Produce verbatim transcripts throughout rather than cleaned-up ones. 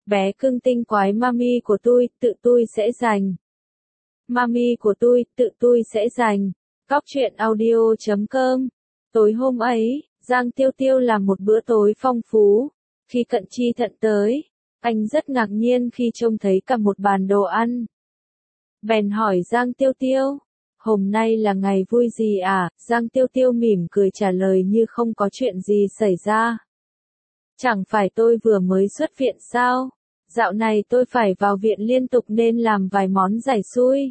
Bé cưng tinh quái mami của tôi, tự tôi sẽ giành. Mami của tôi, tự tôi sẽ giành. Cóc truyện audio chấm com. Tối hôm ấy, Giang Tiêu Tiêu làm một bữa tối phong phú. Khi Cận Chi Thận tới, anh rất ngạc nhiên khi trông thấy cả một bàn đồ ăn. Bèn hỏi Giang Tiêu Tiêu, hôm nay là ngày vui gì à? Giang Tiêu Tiêu mỉm cười trả lời như không có chuyện gì xảy ra. Chẳng phải tôi vừa mới xuất viện sao? Dạo này tôi phải vào viện liên tục nên làm vài món giải xui.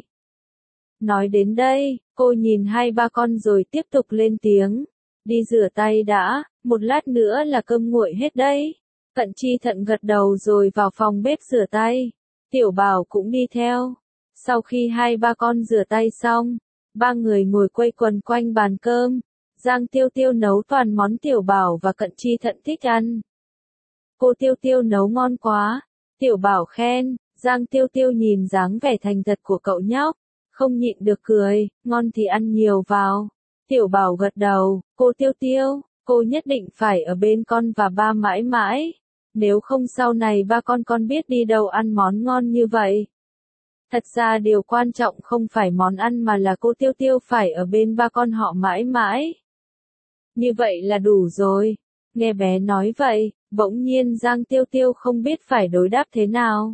Nói đến đây, cô nhìn hai ba con rồi tiếp tục lên tiếng. Đi rửa tay đã, một lát nữa là cơm nguội hết đấy. Cận Chi Thận gật đầu rồi vào phòng bếp rửa tay. Tiểu Bảo cũng đi theo. Sau khi hai ba con rửa tay xong, ba người ngồi quây quần quanh bàn cơm. Giang Tiêu Tiêu nấu toàn món Tiểu Bảo và Cận Chi Thận thích ăn. Cô Tiêu Tiêu nấu ngon quá. Tiểu Bảo khen. Giang Tiêu Tiêu nhìn dáng vẻ thành thật của cậu nhóc, không nhịn được cười. Ngon thì ăn nhiều vào. Tiểu Bảo gật đầu. Cô Tiêu Tiêu, cô nhất định phải ở bên con và ba mãi mãi. Nếu không sau này ba con con biết đi đâu ăn món ngon như vậy. Thật ra điều quan trọng không phải món ăn mà là cô Tiêu Tiêu phải ở bên ba con họ mãi mãi. Như vậy là đủ rồi. Nghe bé nói vậy, bỗng nhiên Giang Tiêu Tiêu không biết phải đối đáp thế nào.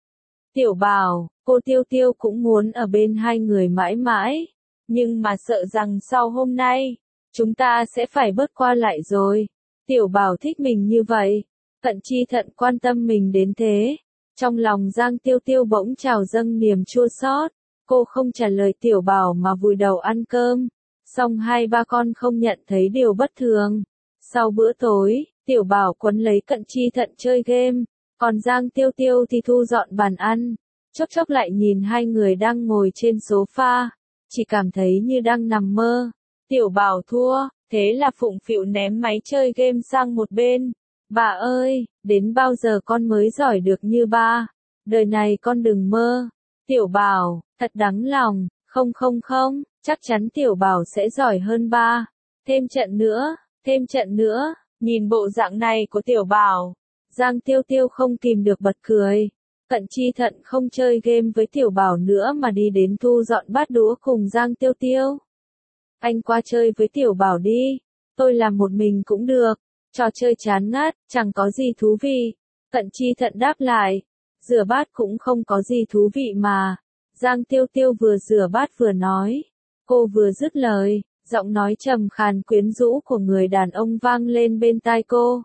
Tiểu Bảo, cô Tiêu Tiêu cũng muốn ở bên hai người mãi mãi. Nhưng mà sợ rằng sau hôm nay, chúng ta sẽ phải bớt qua lại rồi. Tiểu Bảo thích mình như vậy. Cận Chi Thận quan tâm mình đến thế. Trong lòng Giang Tiêu Tiêu bỗng trào dâng niềm chua xót. Cô không trả lời Tiểu Bảo mà vùi đầu ăn cơm. Xong hai ba con không nhận thấy điều bất thường. Sau bữa tối, Tiểu Bảo quấn lấy Cận Chi Thận chơi game. Còn Giang Tiêu Tiêu thì thu dọn bàn ăn. Chốc chốc lại nhìn hai người đang ngồi trên sofa. Chỉ cảm thấy như đang nằm mơ. Tiểu Bảo thua, thế là phụng phịu ném máy chơi game sang một bên. Bà ơi, đến bao giờ con mới giỏi được như ba? Đời này con đừng mơ. Tiểu Bảo, thật đáng lòng. Không không không, chắc chắn Tiểu Bảo sẽ giỏi hơn ba. Thêm trận nữa, thêm trận nữa. Nhìn bộ dạng này của Tiểu Bảo, Giang Tiêu Tiêu không kìm được bật cười. Cận Chi Thận không chơi game với Tiểu Bảo nữa mà đi đến thu dọn bát đũa cùng Giang Tiêu Tiêu. Anh qua chơi với Tiểu Bảo đi, tôi làm một mình cũng được. Trò chơi chán ngắt, chẳng có gì thú vị. Cận Chi Thận đáp lại, rửa bát cũng không có gì thú vị mà. Giang Tiêu Tiêu vừa rửa bát vừa nói. Cô vừa dứt lời, giọng nói trầm khàn quyến rũ của người đàn ông vang lên bên tai cô.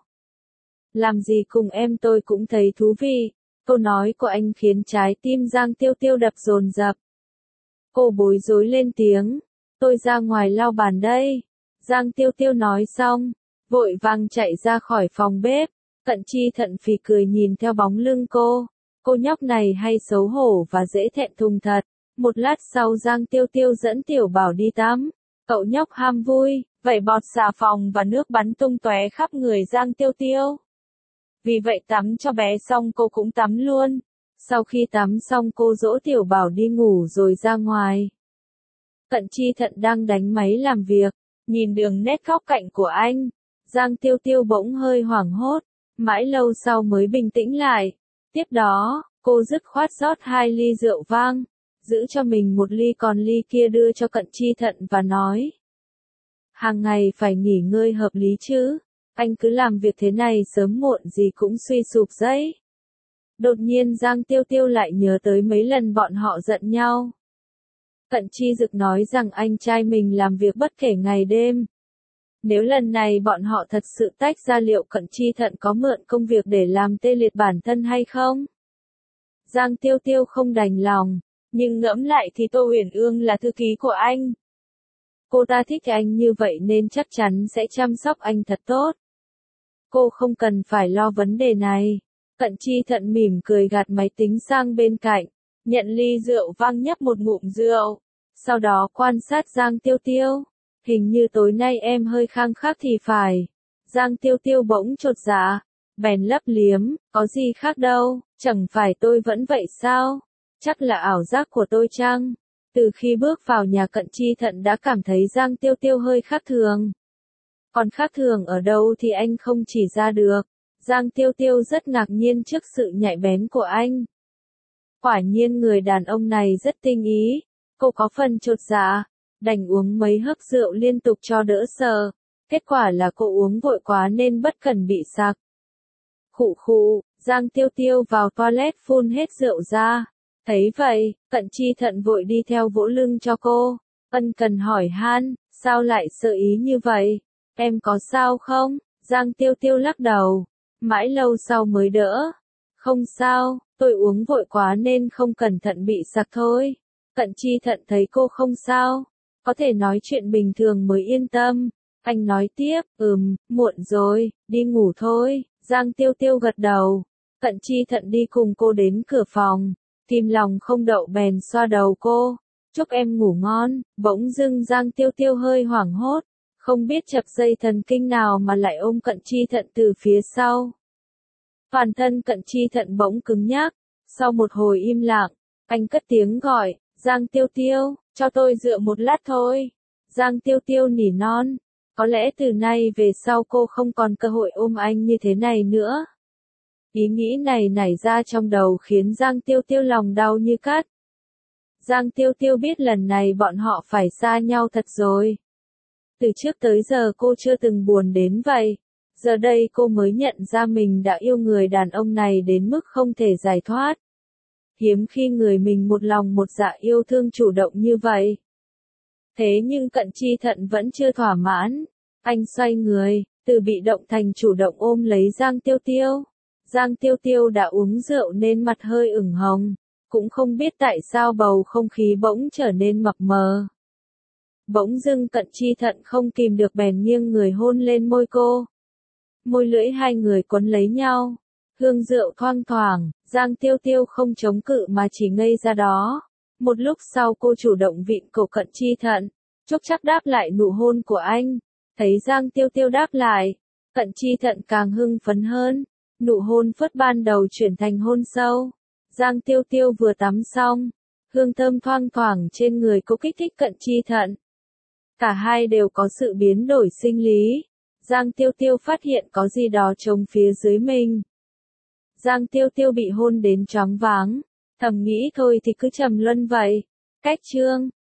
Làm gì cùng em tôi cũng thấy thú vị. Câu nói của anh khiến trái tim Giang Tiêu Tiêu đập dồn dập. Cô bối rối lên tiếng. Tôi ra ngoài lau bàn đây. Giang Tiêu Tiêu nói xong, vội vàng chạy ra khỏi phòng bếp. Cận Chi Thận phì cười nhìn theo bóng lưng cô. Cô nhóc này hay xấu hổ và dễ thẹn thùng thật. Một lát sau Giang Tiêu Tiêu dẫn Tiểu Bảo đi tắm. Cậu nhóc ham vui, vẩy bọt xà phòng và nước bắn tung tóe khắp người Giang Tiêu Tiêu. Vì vậy tắm cho bé xong cô cũng tắm luôn. Sau khi tắm xong cô dỗ Tiểu Bảo đi ngủ rồi ra ngoài. Cận Chi Thận đang đánh máy làm việc, nhìn đường nét góc cạnh của anh. Giang Tiêu Tiêu bỗng hơi hoảng hốt, mãi lâu sau mới bình tĩnh lại. Tiếp đó, cô dứt khoát rót hai ly rượu vang, giữ cho mình một ly còn ly kia đưa cho Cận Chi Thận và nói. Hàng ngày phải nghỉ ngơi hợp lý chứ, anh cứ làm việc thế này sớm muộn gì cũng suy sụp đấy. Đột nhiên Giang Tiêu Tiêu lại nhớ tới mấy lần bọn họ giận nhau. Cận Chi Dực nói rằng anh trai mình làm việc bất kể ngày đêm. Nếu lần này bọn họ thật sự tách ra liệu Cận Chi Thận có mượn công việc để làm tê liệt bản thân hay không? Giang Tiêu Tiêu không đành lòng, nhưng ngẫm lại thì Tô Huyền Ương là thư ký của anh. Cô ta thích anh như vậy nên chắc chắn sẽ chăm sóc anh thật tốt. Cô không cần phải lo vấn đề này. Cận Chi Thận mỉm cười gạt máy tính sang bên cạnh, nhận ly rượu vang nhấp một ngụm rượu. Sau đó quan sát Giang Tiêu Tiêu. Hình như tối nay em hơi khăng khắc thì phải. Giang Tiêu Tiêu bỗng chột dạ, bèn lấp liếm, có gì khác đâu, chẳng phải tôi vẫn vậy sao? Chắc là ảo giác của tôi chăng? Từ khi bước vào nhà Cận Chi Thận đã cảm thấy Giang Tiêu Tiêu hơi khác thường. Còn khác thường ở đâu thì anh không chỉ ra được. Giang Tiêu Tiêu rất ngạc nhiên trước sự nhạy bén của anh. Quả nhiên người đàn ông này rất tinh ý, cô có phần chột dạ, đành uống mấy hớp rượu liên tục cho đỡ sợ. Kết quả là cô uống vội quá nên bất cẩn bị sặc. Khụ khụ, Giang Tiêu Tiêu vào toilet phun hết rượu ra. Thấy vậy, Cận Chi Thận vội đi theo vỗ lưng cho cô. Ân cần hỏi han, sao lại sợ ý như vậy? Em có sao không? Giang Tiêu Tiêu lắc đầu. Mãi lâu sau mới đỡ. Không sao, tôi uống vội quá nên không cẩn thận bị sặc thôi. Cận Chi Thận thấy cô không sao, có thể nói chuyện bình thường mới yên tâm. Anh nói tiếp, ừm, muộn rồi, đi ngủ thôi. Giang Tiêu Tiêu gật đầu. Cận Chi Thận đi cùng cô đến cửa phòng. Kìm lòng không đậu bèn xoa đầu cô. Chúc em ngủ ngon. Bỗng dưng Giang Tiêu Tiêu hơi hoảng hốt. Không biết chập dây thần kinh nào mà lại ôm Cận Chi Thận từ phía sau. Toàn thân Cận Chi Thận bỗng cứng nhắc. Sau một hồi im lặng, anh cất tiếng gọi, Giang Tiêu Tiêu, cho tôi dựa một lát thôi. Giang Tiêu Tiêu nỉ non. Có lẽ từ nay về sau cô không còn cơ hội ôm anh như thế này nữa. Ý nghĩ này nảy ra trong đầu khiến Giang Tiêu Tiêu lòng đau như cắt. Giang Tiêu Tiêu biết lần này bọn họ phải xa nhau thật rồi. Từ trước tới giờ cô chưa từng buồn đến vậy. Giờ đây cô mới nhận ra mình đã yêu người đàn ông này đến mức không thể giải thoát. Hiếm khi người mình một lòng một dạ yêu thương chủ động như vậy. Thế nhưng Cận Chi Thận vẫn chưa thỏa mãn. Anh xoay người, từ bị động thành chủ động ôm lấy Giang Tiêu Tiêu. Giang Tiêu Tiêu đã uống rượu nên mặt hơi ửng hồng. Cũng không biết tại sao bầu không khí bỗng trở nên mập mờ. Bỗng dưng Cận Chi Thận không kìm được bèn nghiêng người hôn lên môi cô. Môi lưỡi hai người quấn lấy nhau. Hương rượu thoang thoảng, Giang Tiêu Tiêu không chống cự mà chỉ ngây ra đó. Một lúc sau cô chủ động vịn cổ Cận Chi Thận. Chúc chắc đáp lại nụ hôn của anh. Thấy Giang Tiêu Tiêu đáp lại, Cận Chi Thận càng hưng phấn hơn. Nụ hôn phớt ban đầu chuyển thành hôn sâu. Giang Tiêu Tiêu vừa tắm xong, hương thơm thoang thoảng trên người cô kích thích Cận Chi Thận. Cả hai đều có sự biến đổi sinh lý. Giang Tiêu Tiêu phát hiện có gì đó trống phía dưới mình. Giang Tiêu Tiêu bị hôn đến choáng váng, thầm nghĩ thôi thì cứ trầm luân vậy. Cách chương